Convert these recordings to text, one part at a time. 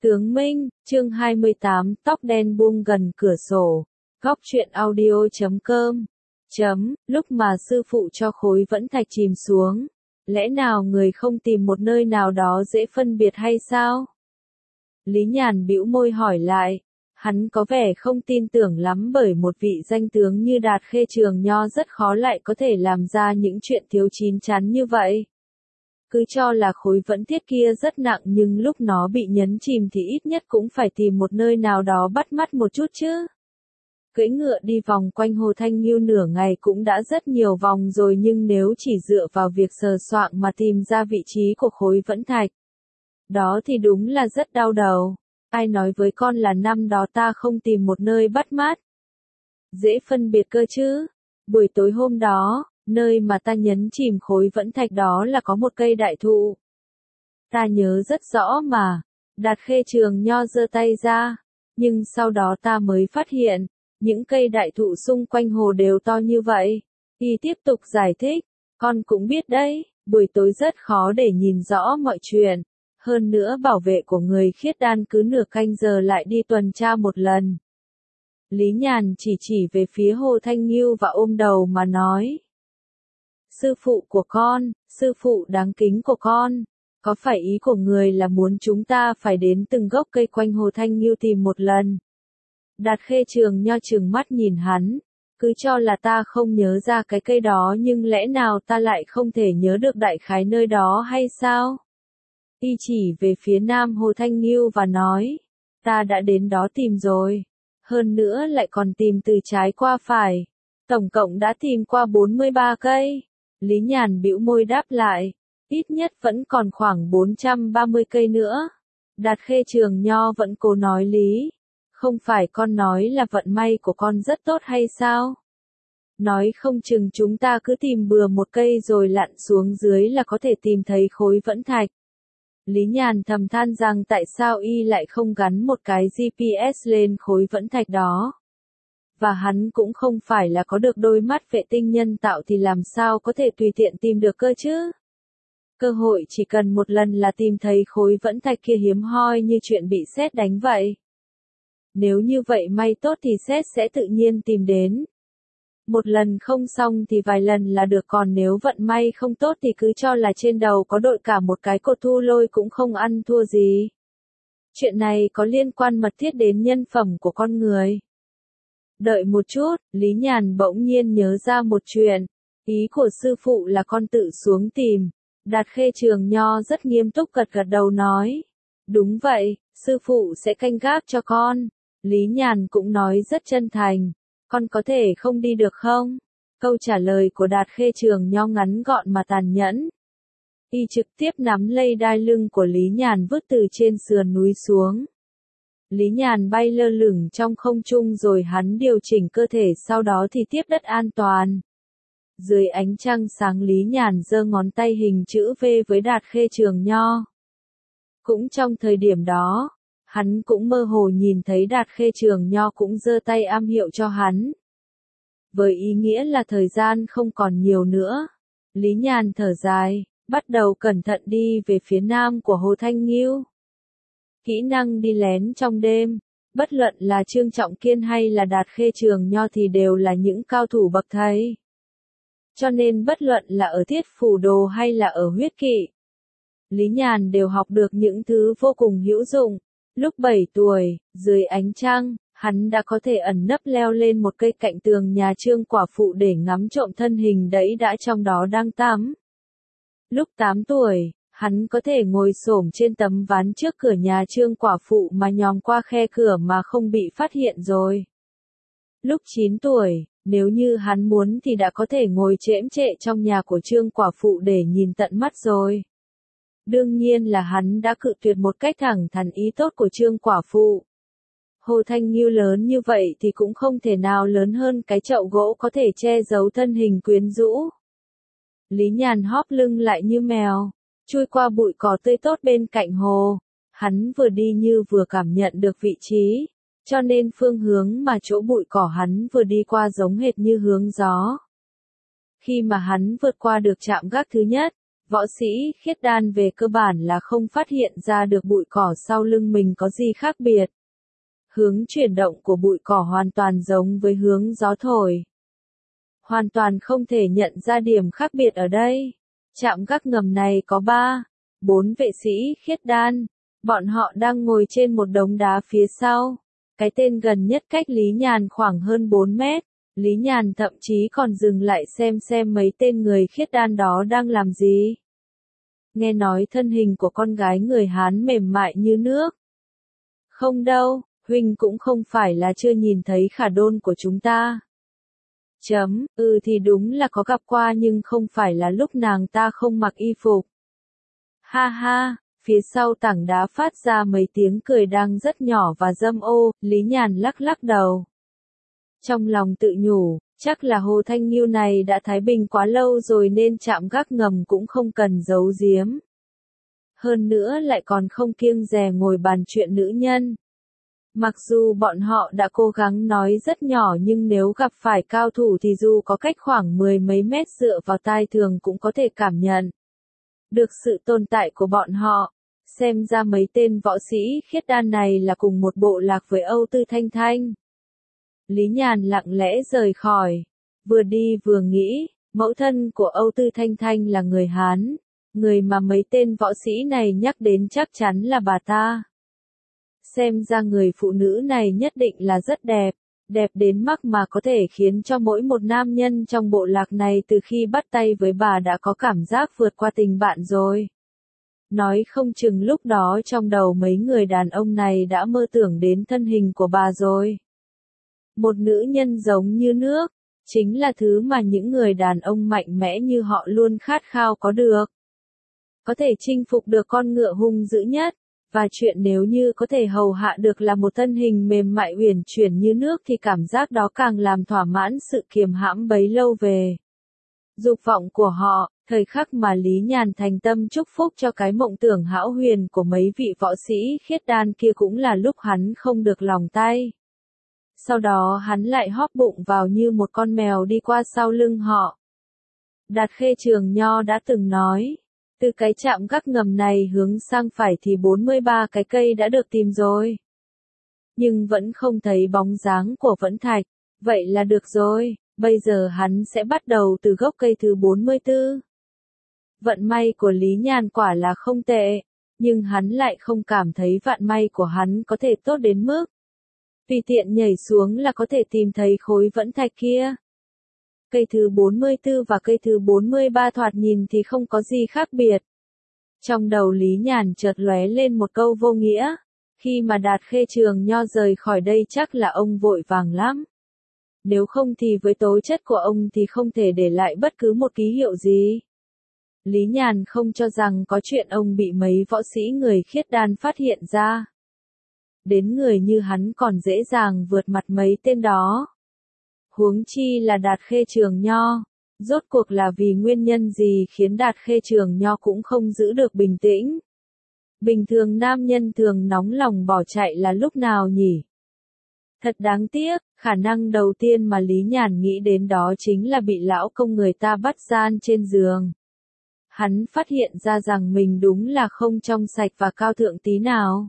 Tướng Minh, chương 28, tóc đen buông gần cửa sổ. Góc truyện audio.com. Lúc mà sư phụ cho khối vẫn thạch chìm xuống, lẽ nào người không tìm một nơi nào đó dễ phân biệt hay sao? Lý Nhàn bĩu môi hỏi lại. Hắn có vẻ không tin tưởng lắm bởi một vị danh tướng như Đạt Khê Trường Nho rất khó lại có thể làm ra những chuyện thiếu chín chắn như vậy. Cứ cho là khối vẫn thiết kia rất nặng nhưng lúc nó bị nhấn chìm thì ít nhất cũng phải tìm một nơi nào đó bắt mắt một chút chứ. Cưỡi ngựa đi vòng quanh Hồ Thanh Nghiêu nửa ngày cũng đã rất nhiều vòng rồi nhưng nếu chỉ dựa vào việc sờ soạng mà tìm ra vị trí của khối vẫn thạch, đó thì đúng là rất đau đầu. Ai nói với con là năm đó ta không tìm một nơi bắt mắt? Dễ phân biệt cơ chứ. Buổi tối hôm đó, nơi mà ta nhấn chìm khối vẫn thạch đó là có một cây đại thụ. Ta nhớ rất rõ mà. Đạt Khê Trường Nho giơ tay ra. Nhưng sau đó ta mới phát hiện, những cây đại thụ xung quanh hồ đều to như vậy. Y tiếp tục giải thích, con cũng biết đấy, buổi tối rất khó để nhìn rõ mọi chuyện. Hơn nữa bảo vệ của người khiết đan cứ nửa canh giờ lại đi tuần tra một lần. Lý Nhàn chỉ về phía Hồ Thanh Nghiêu và ôm đầu mà nói. Sư phụ của con, sư phụ đáng kính của con, có phải ý của người là muốn chúng ta phải đến từng gốc cây quanh Hồ Thanh Nghiêu tìm một lần? Đạt Khê Trường Nho trừng mắt nhìn hắn, cứ cho là ta không nhớ ra cái cây đó nhưng lẽ nào ta lại không thể nhớ được đại khái nơi đó hay sao? Y chỉ về phía nam Hồ Thanh Nghiêu và nói, ta đã đến đó tìm rồi, hơn nữa lại còn tìm từ trái qua phải, tổng cộng đã tìm qua 43 cây. Lý Nhàn bĩu môi đáp lại, ít nhất vẫn còn khoảng 430 cây nữa. Đạt Khê Trường Nho vẫn cố nói lý, không phải con nói là vận may của con rất tốt hay sao? Nói không chừng chúng ta cứ tìm bừa một cây rồi lặn xuống dưới là có thể tìm thấy khối vẫn thạch. Lý Nhàn thầm than rằng tại sao y lại không gắn một cái GPS lên khối vẫn thạch đó. Và hắn cũng không phải là có được đôi mắt vệ tinh nhân tạo thì làm sao có thể tùy tiện tìm được cơ chứ. Cơ hội chỉ cần một lần là tìm thấy khối vẫn thạch kia hiếm hoi như chuyện bị sét đánh vậy. Nếu như vậy may tốt thì sét sẽ tự nhiên tìm đến. Một lần không xong thì vài lần là được, còn nếu vận may không tốt thì cứ cho là trên đầu có đội cả một cái cột thu lôi cũng không ăn thua gì. Chuyện này có liên quan mật thiết đến nhân phẩm của con người. Đợi một chút, Lý Nhàn bỗng nhiên nhớ ra một chuyện. Ý của sư phụ là con tự xuống tìm. Đạt Khê Trường Nho rất nghiêm túc gật đầu nói. Đúng vậy, sư phụ sẽ canh gác cho con. Lý Nhàn cũng nói rất chân thành. Con có thể không đi được không? Câu trả lời của Đạt Khê Trường Nho ngắn gọn mà tàn nhẫn. Y trực tiếp nắm lấy đai lưng của Lý Nhàn vứt từ trên sườn núi xuống. Lý Nhàn bay lơ lửng trong không trung rồi hắn điều chỉnh cơ thể sau đó thì tiếp đất an toàn. Dưới ánh trăng sáng Lý Nhàn giơ ngón tay hình chữ V với Đạt Khê Trường Nho. Cũng trong thời điểm đó, hắn cũng mơ hồ nhìn thấy Đạt Khê Trường Nho cũng giơ tay ám hiệu cho hắn. Với ý nghĩa là thời gian không còn nhiều nữa. Lý Nhàn thở dài, bắt đầu cẩn thận đi về phía nam của Hồ Thanh Nghiêu. Kỹ năng đi lén trong đêm, bất luận là Trương Trọng Kiên hay là Đạt Khê Trường Nho thì đều là những cao thủ bậc thầy. Cho nên bất luận là ở Thiết Phủ Đồ hay là ở Huyết Kỵ, Lý Nhàn đều học được những thứ vô cùng hữu dụng. Lúc 7 tuổi, dưới ánh trăng, hắn đã có thể ẩn nấp leo lên một cây cạnh tường nhà Trương quả phụ để ngắm trộm thân hình đẫy đã trong đó đang tắm. Lúc 8 tuổi, hắn có thể ngồi xổm trên tấm ván trước cửa nhà Trương quả phụ mà nhòm qua khe cửa mà không bị phát hiện rồi. Lúc 9 tuổi, nếu như hắn muốn thì đã có thể ngồi chễm chệ trong nhà của Trương quả phụ để nhìn tận mắt rồi. Đương nhiên là hắn đã cự tuyệt một cách thẳng thắn ý tốt của Trương quả phụ. Hồ Thanh Nghiêu lớn như vậy thì cũng không thể nào lớn hơn cái chậu gỗ có thể che giấu thân hình quyến rũ. Lý Nhàn hóp lưng lại như mèo, chui qua bụi cỏ tươi tốt bên cạnh hồ. Hắn vừa đi như vừa cảm nhận được vị trí, cho nên phương hướng mà chỗ bụi cỏ hắn vừa đi qua giống hệt như hướng gió. Khi mà hắn vượt qua được trạm gác thứ nhất, Võ sĩ khiết đan về cơ bản là không phát hiện ra được bụi cỏ sau lưng mình có gì khác biệt. Hướng chuyển động của bụi cỏ hoàn toàn giống với hướng gió thổi. Hoàn toàn không thể nhận ra điểm khác biệt ở đây. Trạm gác ngầm này có 4 vệ sĩ khiết đan. Bọn họ đang ngồi trên một đống đá phía sau. Cái tên gần nhất cách Lý Nhàn khoảng hơn 4 mét. Lý Nhàn thậm chí còn dừng lại xem mấy tên người khiết đan đó đang làm gì. Nghe nói thân hình của con gái người Hán mềm mại như nước. Không đâu, huynh cũng không phải là chưa nhìn thấy khả đôn của chúng ta. Thì đúng là có gặp qua nhưng không phải là lúc nàng ta không mặc y phục. Ha ha, phía sau tảng đá phát ra mấy tiếng cười đang rất nhỏ và dâm ô, Lý Nhàn lắc lắc đầu. Trong lòng tự nhủ, chắc là Hồ Thanh Nghiêu này đã thái bình quá lâu rồi nên trạm gác ngầm cũng không cần giấu giếm. Hơn nữa lại còn không kiêng dè ngồi bàn chuyện nữ nhân. Mặc dù bọn họ đã cố gắng nói rất nhỏ nhưng nếu gặp phải cao thủ thì dù có cách khoảng 10 mấy mét dựa vào tai thường cũng có thể cảm nhận được sự tồn tại của bọn họ. Xem ra mấy tên võ sĩ khiết đan này là cùng một bộ lạc với Âu Tư Thanh Thanh. Lý Nhàn lặng lẽ rời khỏi. Vừa đi vừa nghĩ, mẫu thân của Âu Tư Thanh Thanh là người Hán. Người mà mấy tên võ sĩ này nhắc đến chắc chắn là bà ta. Xem ra người phụ nữ này nhất định là rất đẹp. Đẹp đến mức mà có thể khiến cho mỗi một nam nhân trong bộ lạc này từ khi bắt tay với bà đã có cảm giác vượt qua tình bạn rồi. Nói không chừng lúc đó trong đầu mấy người đàn ông này đã mơ tưởng đến thân hình của bà rồi. Một nữ nhân giống như nước, chính là thứ mà những người đàn ông mạnh mẽ như họ luôn khát khao có được. Có thể chinh phục được con ngựa hung dữ nhất, và chuyện nếu như có thể hầu hạ được là một thân hình mềm mại uyển chuyển như nước thì cảm giác đó càng làm thỏa mãn sự kiềm hãm bấy lâu về dục vọng của họ. Thời khắc mà Lý Nhàn thành tâm chúc phúc cho cái mộng tưởng hão huyền của mấy vị võ sĩ khiết đan kia cũng là lúc hắn không được lòng tay. Sau đó hắn lại hóp bụng vào như một con mèo đi qua sau lưng họ. Đạt Khê Trường Nho đã từng nói, từ cái trạm gác ngầm này hướng sang phải thì 43 cái cây đã được tìm rồi. Nhưng vẫn không thấy bóng dáng của Vẫn Thạch, vậy là được rồi, bây giờ hắn sẽ bắt đầu từ gốc cây thứ 44. Vận may của Lý Nhàn quả là không tệ, nhưng hắn lại không cảm thấy vận may của hắn có thể tốt đến mức tùy tiện nhảy xuống là có thể tìm thấy khối Vẫn Thạch kia. Cây thứ 44 và cây thứ 43 thoạt nhìn thì không có gì khác biệt. Trong đầu Lý Nhàn chợt lóe lên một câu vô nghĩa, khi mà Đạt Khê Trường Nho rời khỏi đây chắc là ông vội vàng lắm. Nếu không thì với tố chất của ông thì không thể để lại bất cứ một ký hiệu gì. Lý Nhàn không cho rằng có chuyện ông bị mấy võ sĩ người khiết đan phát hiện ra. Đến người như hắn còn dễ dàng vượt mặt mấy tên đó. Huống chi là Đạt Khê Trường Nho. Rốt cuộc là vì nguyên nhân gì khiến Đạt Khê Trường Nho cũng không giữ được bình tĩnh. Bình thường nam nhân thường nóng lòng bỏ chạy là lúc nào nhỉ? Thật đáng tiếc, khả năng đầu tiên mà Lý Nhàn nghĩ đến đó chính là bị lão công người ta bắt gian trên giường. Hắn phát hiện ra rằng mình đúng là không trong sạch và cao thượng tí nào.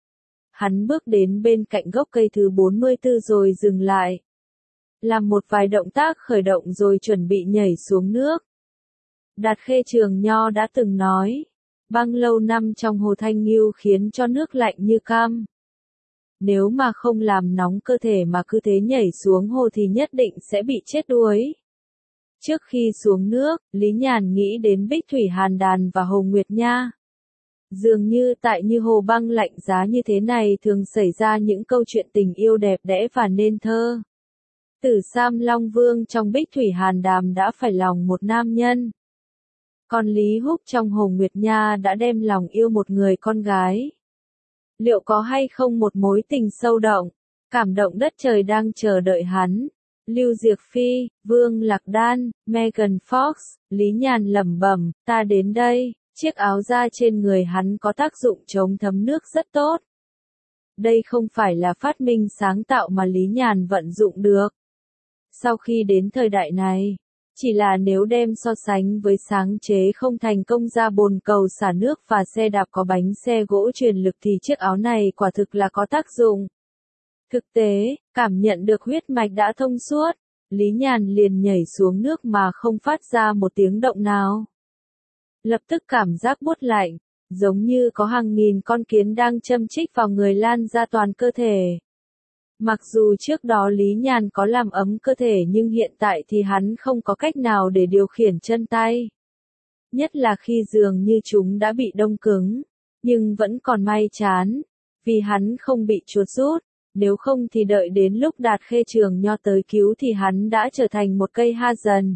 Hắn bước đến bên cạnh gốc cây thứ 44 rồi dừng lại. Làm một vài động tác khởi động rồi chuẩn bị nhảy xuống nước. Đạt Khê Trường Nho đã từng nói, băng lâu năm trong hồ Thanh Nghiêu khiến cho nước lạnh như cam. Nếu mà không làm nóng cơ thể mà cứ thế nhảy xuống hồ thì nhất định sẽ bị chết đuối. Trước khi xuống nước, Lý Nhàn nghĩ đến Bích Thủy Hàn Đàn và Hồ Nguyệt Nha. Dường như tại như hồ băng lạnh giá như thế này thường xảy ra những câu chuyện tình yêu đẹp đẽ và nên thơ. Tử Sam Long Vương trong Bích Thủy Hàn Đàm đã phải lòng một nam nhân. Còn Lý Húc trong Hồ Nguyệt Nha đã đem lòng yêu một người con gái. Liệu có hay không một mối tình sâu động, cảm động đất trời đang chờ đợi hắn? Lưu Diệc Phi, Vương Lạc Đan, Megan Fox, Lý Nhàn lẩm bẩm, ta đến đây. Chiếc áo da trên người hắn có tác dụng chống thấm nước rất tốt. Đây không phải là phát minh sáng tạo mà Lý Nhàn vận dụng được. Sau khi đến thời đại này, Chỉ là nếu đem so sánh với sáng chế không thành công ra bồn cầu xả nước và xe đạp có bánh xe gỗ truyền lực thì chiếc áo này quả thực là có tác dụng. Thực tế, cảm nhận được huyết mạch đã thông suốt, Lý Nhàn liền nhảy xuống nước mà không phát ra một tiếng động nào. Lập tức cảm giác buốt lạnh, giống như có hàng nghìn con kiến đang châm chích vào người lan ra toàn cơ thể. Mặc dù trước đó Lý Nhàn có làm ấm cơ thể nhưng hiện tại thì hắn không có cách nào để điều khiển chân tay. Nhất là khi dường như chúng đã bị đông cứng, nhưng vẫn còn may chán, vì hắn không bị chuột rút, nếu không thì đợi đến lúc Đạt Khê Trường Nho tới cứu thì hắn đã trở thành một cây ha dần.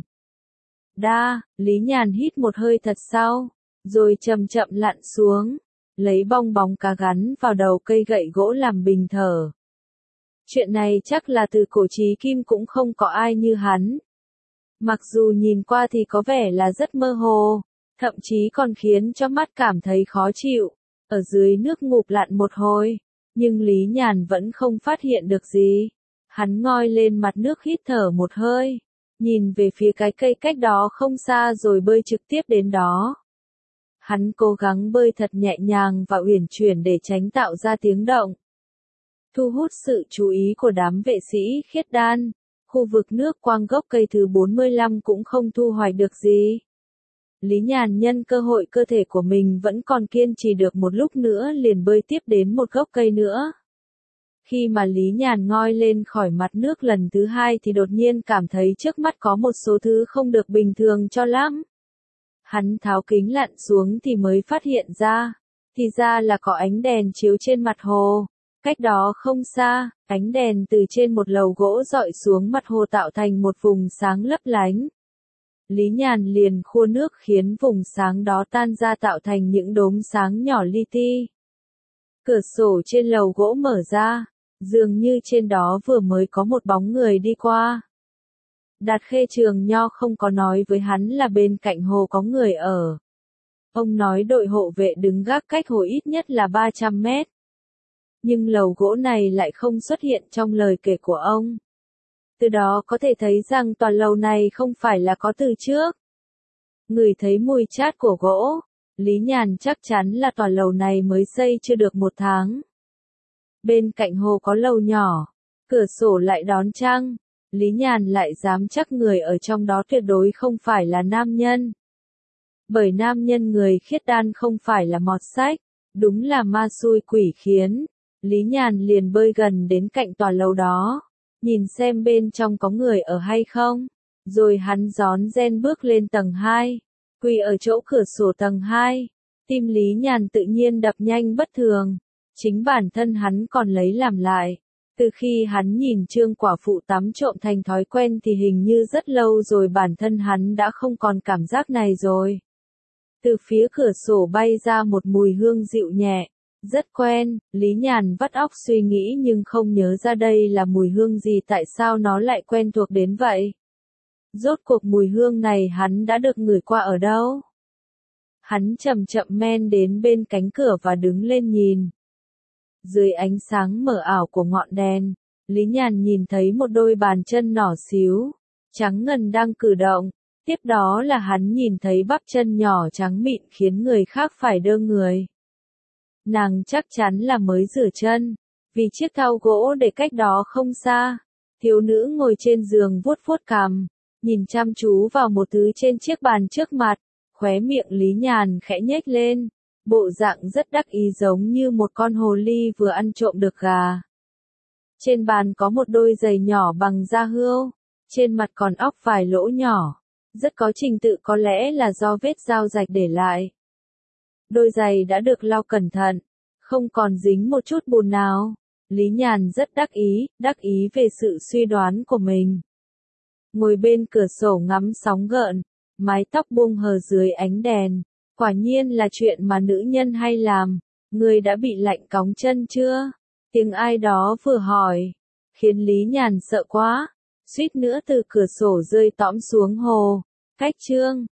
Lý Nhàn hít một hơi thật sâu, rồi chậm chậm lặn xuống, lấy bong bóng cá gắn vào đầu cây gậy gỗ làm bình thở. Chuyện này chắc là từ cổ chí kim cũng không có ai như hắn. Mặc dù nhìn qua thì có vẻ là rất mơ hồ, thậm chí còn khiến cho mắt cảm thấy khó chịu, ở dưới nước ngụp lặn một hồi, nhưng Lý Nhàn vẫn không phát hiện được gì. Hắn ngoi lên mặt nước hít thở một hơi, nhìn về phía cái cây cách đó không xa rồi bơi trực tiếp đến đó. Hắn cố gắng bơi thật nhẹ nhàng và uyển chuyển để tránh tạo ra tiếng động. Thu hút sự chú ý của đám vệ sĩ khiết đan, khu vực nước quang gốc cây thứ 45 cũng không thu hoạch được gì. Lý Nhàn nhân cơ hội cơ thể của mình vẫn còn kiên trì được một lúc nữa liền bơi tiếp đến một gốc cây nữa. Khi mà Lý Nhàn ngoi lên khỏi mặt nước lần thứ hai thì đột nhiên cảm thấy trước mắt có một số thứ không được bình thường cho lắm. Hắn tháo kính lặn xuống thì mới phát hiện ra, thì ra là có ánh đèn chiếu trên mặt hồ. Cách đó không xa, ánh đèn từ trên một lầu gỗ dọi xuống mặt hồ tạo thành một vùng sáng lấp lánh. Lý Nhàn liền khua nước khiến vùng sáng đó tan ra tạo thành những đốm sáng nhỏ li ti. Cửa sổ trên lầu gỗ mở ra, dường như trên đó vừa mới có một bóng người đi qua. Đạt Khê Trường Nho không có nói với hắn là bên cạnh hồ có người ở. Ông nói đội hộ vệ đứng gác cách hồ ít nhất là 300 mét. Nhưng lầu gỗ này lại không xuất hiện trong lời kể của ông. Từ đó có thể thấy rằng tòa lầu này không phải là có từ trước. Ngửi thấy mùi chát của gỗ, Lý Nhàn chắc chắn là tòa lầu này mới xây chưa được 1 tháng. Bên cạnh hồ có lầu nhỏ, cửa sổ lại đón trăng, Lý Nhàn lại dám chắc người ở trong đó tuyệt đối không phải là nam nhân. Bởi nam nhân người khiết đan không phải là mọt sách, đúng là ma xui quỷ khiến. Lý Nhàn liền bơi gần đến cạnh tòa lầu đó, nhìn xem bên trong có người ở hay không, rồi hắn rón rén bước lên tầng 2, quỳ ở chỗ cửa sổ tầng 2, tim Lý Nhàn tự nhiên đập nhanh bất thường, chính bản thân hắn còn lấy làm lại. Từ khi hắn nhìn Trương quả phụ tắm trộm thành thói quen thì hình như rất lâu rồi bản thân hắn đã không còn cảm giác này rồi. Từ phía cửa sổ bay ra một mùi hương dịu nhẹ. Rất quen, Lý Nhàn vắt óc suy nghĩ nhưng không nhớ ra đây là mùi hương gì, tại sao nó lại quen thuộc đến vậy. Rốt cuộc mùi hương này hắn đã được ngửi qua ở đâu? Hắn chậm chậm men đến bên cánh cửa và đứng lên nhìn. Dưới ánh sáng mờ ảo của ngọn đèn, Lý Nhàn nhìn thấy một đôi bàn chân nhỏ xíu, trắng ngần đang cử động. Tiếp đó là hắn nhìn thấy bắp chân nhỏ trắng mịn khiến người khác phải đơ người. Nàng chắc chắn là mới rửa chân, vì chiếc thau gỗ để cách đó không xa. Thiếu nữ ngồi trên giường vuốt vuốt cằm, nhìn chăm chú vào một thứ trên chiếc bàn trước mặt, khóe miệng Lý Nhàn khẽ nhếch lên, bộ dạng rất đắc ý giống như một con hồ ly vừa ăn trộm được gà. Trên bàn có một đôi giày nhỏ bằng da hươu, trên mặt còn óc vài lỗ nhỏ, rất có trình tự, có lẽ là do vết dao rạch để lại. Đôi giày đã được lau cẩn thận, không còn dính một chút bùn nào. Lý Nhàn rất đắc ý về sự suy đoán của mình. Ngồi bên cửa sổ ngắm sóng gợn, mái tóc buông hờ dưới ánh đèn. Quả nhiên là chuyện mà nữ nhân hay làm. Người đã bị lạnh cóng chân chưa? Tiếng ai đó vừa hỏi, khiến Lý Nhàn sợ quá, suýt nữa từ cửa sổ rơi tõm xuống hồ. Cách chương